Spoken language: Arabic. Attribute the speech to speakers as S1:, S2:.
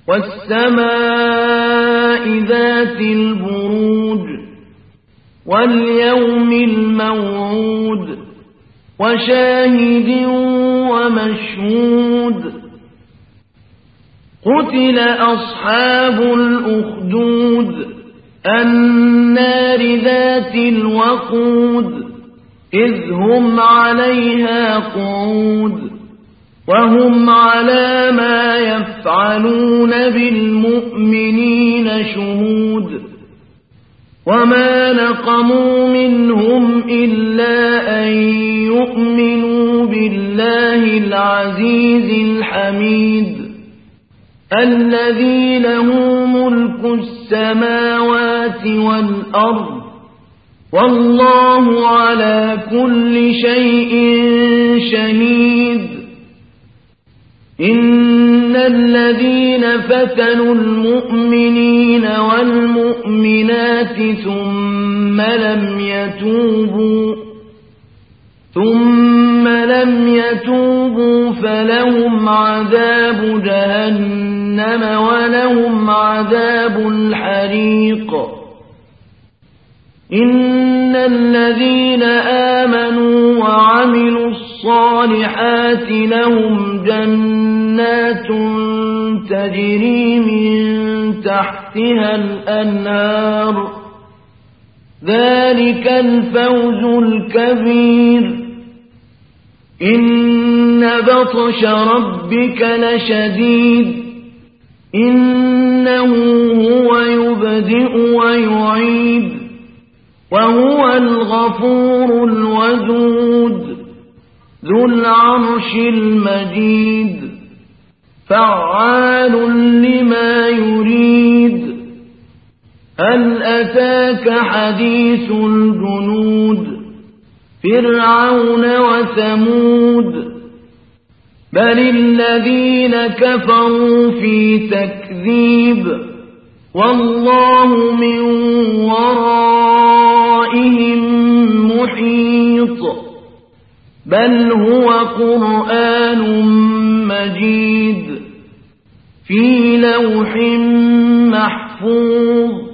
S1: والسماء ذات البروج واليوم الموعود وشاهد ومشهود قتل أصحاب الأخدود النار ذات الوقود إذ هم عليها قعود وهم على ما يفعلون بالمؤمنين شهود وما نقموا منهم إلا أن يؤمنوا بالله العزيز الحميد الذي له ملك السماوات والأرض والله على كل شيء شهيد إن الذين فتنوا المؤمنين والمؤمنات ثم لم يتوبوا فلهم عذاب جهنم ولهم عذاب الحريق إن الذين آمنوا وعملوا الصالحات لهم جنات تجري من تحتها الأنهار ذلك الفوز الكبير إن بطش ربك لشديد إنه هو يبدئ ويعيد وهو الغفور الودود ذو العرش المجيد فعال لما يريد هل أتاك حديث الجنود فرعون وثمود بل الذين كفروا في تكذيب والله من ورائهم محيط بل هو قرآن مجيد في لوح محفوظ